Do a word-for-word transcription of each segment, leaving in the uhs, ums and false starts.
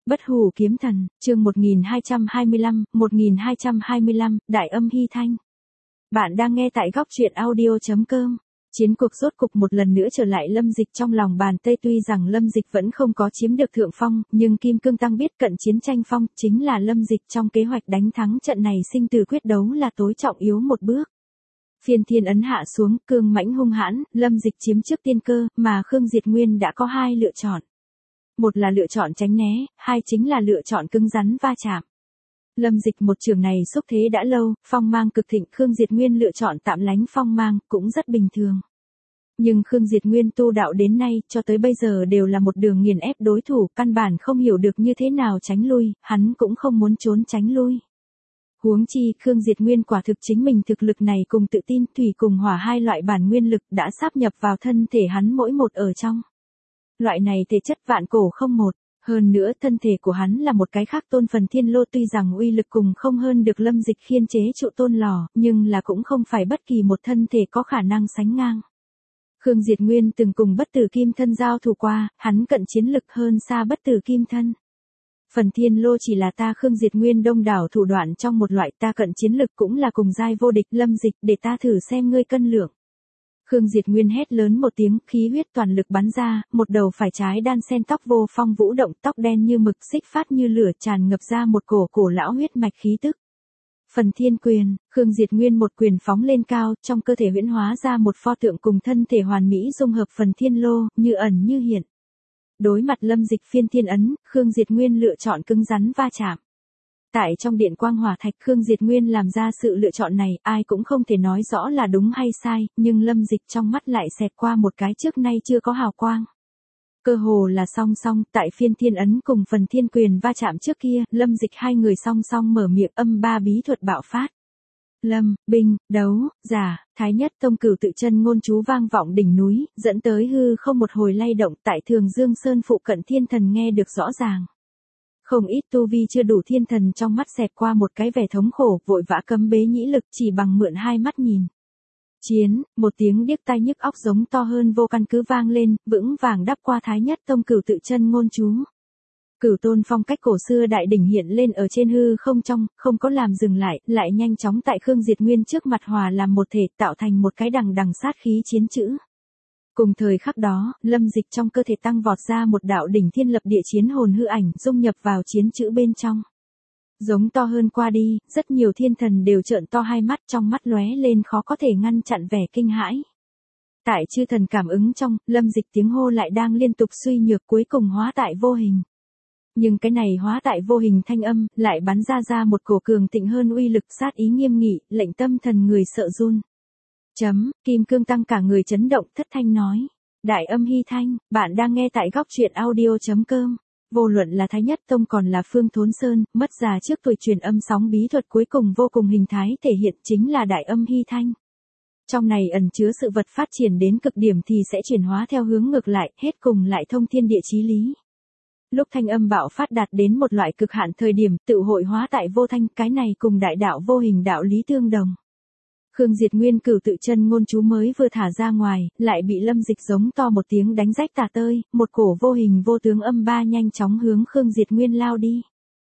Bất hủ kiếm thần, chương một nghìn hai trăm hai mươi lăm, một nghìn hai trăm hai mươi lăm, Đại âm Hy Thanh. Bạn đang nghe tại góc truyện audio chấm com. Chiến cuộc rốt cục một lần nữa trở lại Lâm Dịch trong lòng bàn Tây, tuy rằng Lâm Dịch vẫn không có chiếm được thượng phong, nhưng Kim Cương Tăng biết cận chiến tranh phong chính là Lâm Dịch trong kế hoạch đánh thắng trận này sinh tử quyết đấu là tối trọng yếu một bước. Phiên thiên ấn hạ xuống, cương mãnh hung hãn, Lâm Dịch chiếm trước tiên cơ, mà Khương Diệt Nguyên đã có hai lựa chọn. Một là lựa chọn tránh né, hai chính là lựa chọn cứng rắn va chạm. Lâm Dịch một trường này xúc thế đã lâu, phong mang cực thịnh, Khương Diệt Nguyên lựa chọn tạm lánh phong mang, cũng rất bình thường. Nhưng Khương Diệt Nguyên tu đạo đến nay, cho tới bây giờ đều là một đường nghiền ép đối thủ, căn bản không hiểu được như thế nào tránh lui, hắn cũng không muốn trốn tránh lui. Huống chi, Khương Diệt Nguyên quả thực chính mình thực lực này cùng tự tin, thủy cùng hỏa hai loại bản nguyên lực đã sáp nhập vào thân thể hắn mỗi một ở trong. Loại này thể chất vạn cổ không một, hơn nữa thân thể của hắn là một cái khác tôn phần thiên lô, tuy rằng uy lực cùng không hơn được Lâm Dịch khiên chế trụ tôn lò, nhưng là cũng không phải bất kỳ một thân thể có khả năng sánh ngang. Khương Diệt Nguyên từng cùng bất tử kim thân giao thủ qua, hắn cận chiến lực hơn xa bất tử kim thân. Phần thiên lô chỉ là ta Khương Diệt Nguyên đông đảo thủ đoạn trong một loại, ta cận chiến lực cũng là cùng giai vô địch. Lâm Dịch, để ta thử xem ngươi cân lượng. Khương Diệt Nguyên hét lớn một tiếng, khí huyết toàn lực bắn ra, một đầu phải trái đan sen tóc vô phong vũ động, tóc đen như mực, xích phát như lửa, tràn ngập ra một cổ cổ lão huyết mạch khí tức. Phần thiên quyền, Khương Diệt Nguyên một quyền phóng lên cao, trong cơ thể huyễn hóa ra một pho tượng cùng thân thể hoàn mỹ dung hợp phần thiên lô, như ẩn như hiện. Đối mặt Lâm Dịch phiên thiên ấn, Khương Diệt Nguyên lựa chọn cứng rắn va chạm. Tại trong điện quang hỏa thạch, Khương Diệt Nguyên làm ra sự lựa chọn này, ai cũng không thể nói rõ là đúng hay sai, nhưng Lâm Dịch trong mắt lại xẹt qua một cái trước nay chưa có hào quang. Cơ hồ là song song, tại phiên thiên ấn cùng phần thiên quyền va chạm trước kia, Lâm Dịch hai người song song mở miệng, âm ba bí thuật bạo phát. Lâm, binh, đấu, giả, thái nhất tông cửu tự chân ngôn chú vang vọng đỉnh núi, dẫn tới hư không một hồi lay động, tại Thường Dương Sơn phụ cận thiên thần nghe được rõ ràng. Không ít tu vi chưa đủ thiên thần trong mắt xẹt qua một cái vẻ thống khổ, vội vã cấm bế nhĩ lực, chỉ bằng mượn hai mắt nhìn. Chiến, một tiếng điếc tai nhức óc giống to hơn vô căn cứ vang lên, vững vàng đắp qua thái nhất tông cửu tự chân ngôn chú. Cửu tôn phong cách cổ xưa đại đỉnh hiện lên ở trên hư không trong, không có làm dừng lại, lại nhanh chóng tại Khương Diệt Nguyên trước mặt hòa làm một thể, tạo thành một cái đằng đằng sát khí chiến chữ. Cùng thời khắc đó, Lâm Dịch trong cơ thể tăng vọt ra một đạo đỉnh thiên lập địa chiến hồn hư ảnh, dung nhập vào chiến chữ bên trong. Giống to hơn qua đi, rất nhiều thiên thần đều trợn to hai mắt, trong mắt lóe lên khó có thể ngăn chặn vẻ kinh hãi. Tại chư thần cảm ứng trong, Lâm Dịch tiếng hô lại đang liên tục suy nhược, cuối cùng hóa tại vô hình. Nhưng cái này hóa tại vô hình thanh âm, lại bắn ra ra một cổ cường thịnh hơn uy lực, sát ý nghiêm nghị, lệnh tâm thần người sợ run. Chấm, Kim Cương Tăng cả người chấn động, thất thanh nói. Đại âm Hy Thanh, bạn đang nghe tại góc truyện audio chấm com. Vô luận là Thái Nhất Tông còn là Phương Thốn Sơn, mất già trước tuổi truyền âm sóng bí thuật cuối cùng vô cùng hình thái thể hiện chính là Đại âm Hy Thanh. Trong này ẩn chứa sự vật phát triển đến cực điểm thì sẽ chuyển hóa theo hướng ngược lại, hết cùng lại thông thiên địa chí lý. Lúc thanh âm bạo phát đạt đến một loại cực hạn thời điểm, tự hội hóa tại vô thanh, cái này cùng đại đạo vô hình đạo lý tương đồng. Khương Diệt Nguyên cửu tự chân ngôn chú mới vừa thả ra ngoài, lại bị Lâm Dịch giống to một tiếng đánh rách tả tơi, một cổ vô hình vô tướng âm ba nhanh chóng hướng Khương Diệt Nguyên lao đi.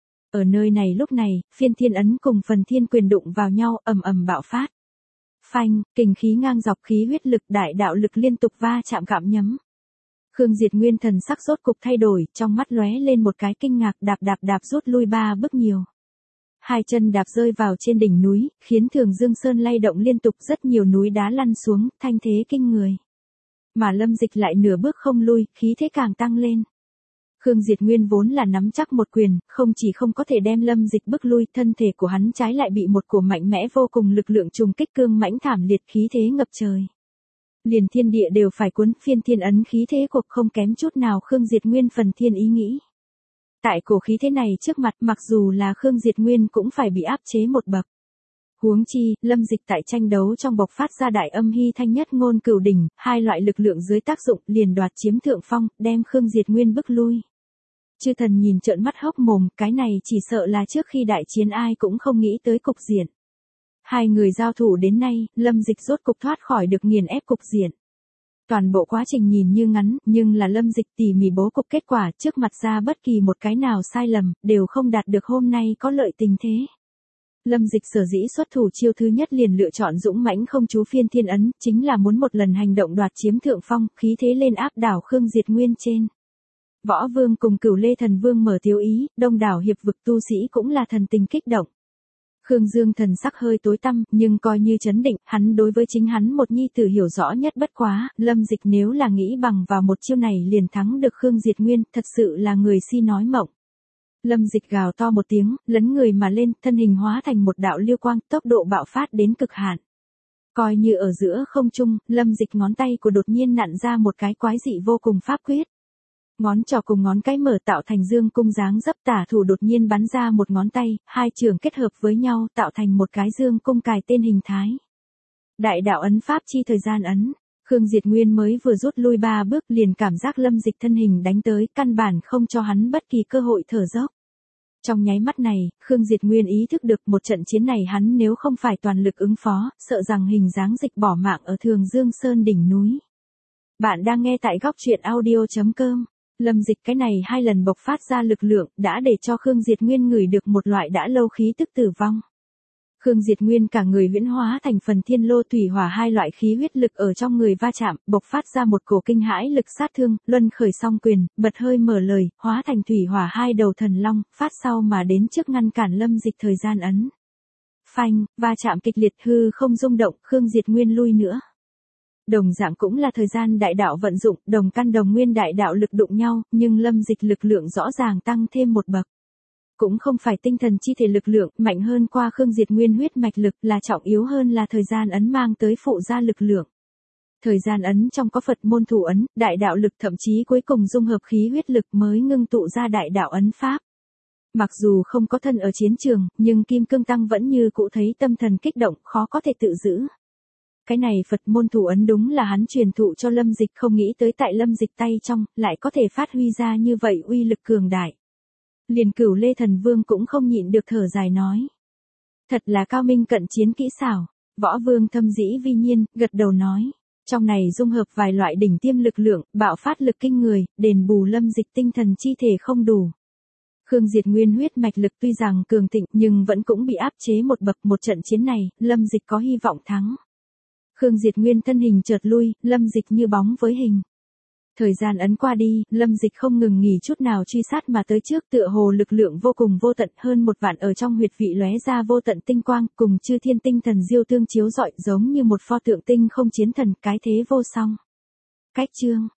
Ở nơi này lúc này, phiên thiên ấn cùng phần thiên quyền đụng vào nhau, ầm ầm bạo phát. Phanh, kình khí ngang dọc, khí huyết lực đại đạo lực liên tục va chạm gặm nhấm. Khương Diệt Nguyên thần sắc rốt cục thay đổi, trong mắt lóe lên một cái kinh ngạc, đạp đạp đạp rút lui ba bước nhiều. Hai chân đạp rơi vào trên đỉnh núi, khiến Thường Dương Sơn lay động liên tục, rất nhiều núi đá lăn xuống, thanh thế kinh người. Mà Lâm Dịch lại nửa bước không lui, khí thế càng tăng lên. Khương Diệt Nguyên vốn là nắm chắc một quyền, không chỉ không có thể đem Lâm Dịch bước lui, thân thể của hắn trái lại bị một cổ mạnh mẽ vô cùng lực lượng trùng kích cương mãnh thảm liệt, khí thế ngập trời. Liền thiên địa đều phải cuốn, phiên thiên ấn khí thế cuộc không kém chút nào Khương Diệt Nguyên phần thiên ý nghĩ. Tại cổ khí thế này trước mặt, mặc dù là Khương Diệt Nguyên cũng phải bị áp chế một bậc. Huống chi, Lâm Dịch tại tranh đấu trong bộc phát ra đại âm Hy Thanh nhất ngôn cửu đỉnh, hai loại lực lượng dưới tác dụng liền đoạt chiếm thượng phong, đem Khương Diệt Nguyên bức lui. Chư thần nhìn trợn mắt hốc mồm, cái này chỉ sợ là trước khi đại chiến ai cũng không nghĩ tới cục diện. Hai người giao thủ đến nay, Lâm Dịch rốt cục thoát khỏi được nghiền ép cục diện. Toàn bộ quá trình nhìn như ngắn, nhưng là Lâm Dịch tỉ mỉ bố cục kết quả trước mặt ra bất kỳ một cái nào sai lầm, đều không đạt được hôm nay có lợi tình thế. Lâm Dịch sở dĩ xuất thủ chiêu thứ nhất liền lựa chọn dũng mãnh không chú phiên thiên ấn, chính là muốn một lần hành động đoạt chiếm thượng phong, khí thế lên áp đảo Khương Diệt Nguyên trên. Võ Vương cùng Cửu Lê Thần Vương mở tiếu ý, đông đảo hiệp vực tu sĩ cũng là thần tình kích động. Khương Dương thần sắc hơi tối tăm, nhưng coi như chấn định, hắn đối với chính hắn một nhi tử hiểu rõ nhất bất quá, Lâm Dịch nếu là nghĩ bằng vào một chiêu này liền thắng được Khương Diệt Nguyên, thật sự là người si nói mộng. Lâm Dịch gào to một tiếng, lấn người mà lên, thân hình hóa thành một đạo lưu quang, tốc độ bạo phát đến cực hạn. Coi như ở giữa không trung, Lâm Dịch ngón tay của đột nhiên nặn ra một cái quái dị vô cùng pháp quyết. Ngón trỏ cùng ngón cái mở tạo thành dương cung dáng dấp, tả thủ đột nhiên bắn ra một ngón tay, hai trường kết hợp với nhau tạo thành một cái dương cung cài tên hình thái. Đại đạo ấn pháp chi thời gian ấn. Khương Diệt Nguyên mới vừa rút lui ba bước liền cảm giác Lâm Dịch thân hình đánh tới, căn bản không cho hắn bất kỳ cơ hội thở dốc. Trong nháy mắt này, Khương Diệt Nguyên ý thức được một trận chiến này hắn nếu không phải toàn lực ứng phó, sợ rằng hình dáng dịch bỏ mạng ở Thường Dương Sơn đỉnh núi. Bạn đang nghe tại góc truyện audio chấm com. Lâm Dịch cái này hai lần bộc phát ra lực lượng, đã để cho Khương Diệt Nguyên ngửi được một loại đã lâu khí tức tử vong. Khương Diệt Nguyên cả người huyễn hóa thành phần thiên lô thủy hỏa hai loại khí huyết lực ở trong người va chạm, bộc phát ra một cổ kinh hãi lực sát thương, luân khởi song quyền, bật hơi mở lời, hóa thành thủy hỏa hai đầu thần long, phát sau mà đến trước ngăn cản Lâm Dịch thời gian ấn. Phanh, va chạm kịch liệt hư không rung động, Khương Diệt Nguyên lui nữa. Đồng dạng cũng là thời gian đại đạo vận dụng, đồng căn đồng nguyên đại đạo lực đụng nhau, nhưng Lâm Dịch lực lượng rõ ràng tăng thêm một bậc. Cũng không phải tinh thần chi thể lực lượng, mạnh hơn qua Khương Diệt Nguyên huyết mạch lực, là trọng yếu hơn là thời gian ấn mang tới phụ gia lực lượng. Thời gian ấn trong có Phật môn thủ ấn, đại đạo lực thậm chí cuối cùng dung hợp khí huyết lực mới ngưng tụ ra đại đạo ấn pháp. Mặc dù không có thân ở chiến trường, nhưng Kim Cương Tăng vẫn như cũ thấy tâm thần kích động, khó có thể tự giữ. Cái này Phật môn thủ ấn đúng là hắn truyền thụ cho Lâm Dịch, không nghĩ tới tại Lâm Dịch tay trong, lại có thể phát huy ra như vậy uy lực cường đại. Liền Cửu Lê Thần Vương cũng không nhịn được thở dài nói. Thật là cao minh cận chiến kỹ xảo. Võ Vương thâm dĩ vi nhiên, gật đầu nói. Trong này dung hợp vài loại đỉnh tiêm lực lượng, bạo phát lực kinh người, đền bù Lâm Dịch tinh thần chi thể không đủ. Khương Diệt Nguyên huyết mạch lực tuy rằng cường thịnh nhưng vẫn cũng bị áp chế một bậc, một trận chiến này, Lâm Dịch có hy vọng thắng. Khương Diệt Nguyên thân hình chợt lui, Lâm Dịch như bóng với hình. Thời gian ấn qua đi, Lâm Dịch không ngừng nghỉ chút nào truy sát mà tới trước, tựa hồ lực lượng vô cùng vô tận, hơn một vạn ở trong huyệt vị lóe ra vô tận tinh quang, cùng chư thiên tinh thần diêu tương chiếu rọi, giống như một pho tượng tinh không chiến thần, cái thế vô song. Cách chương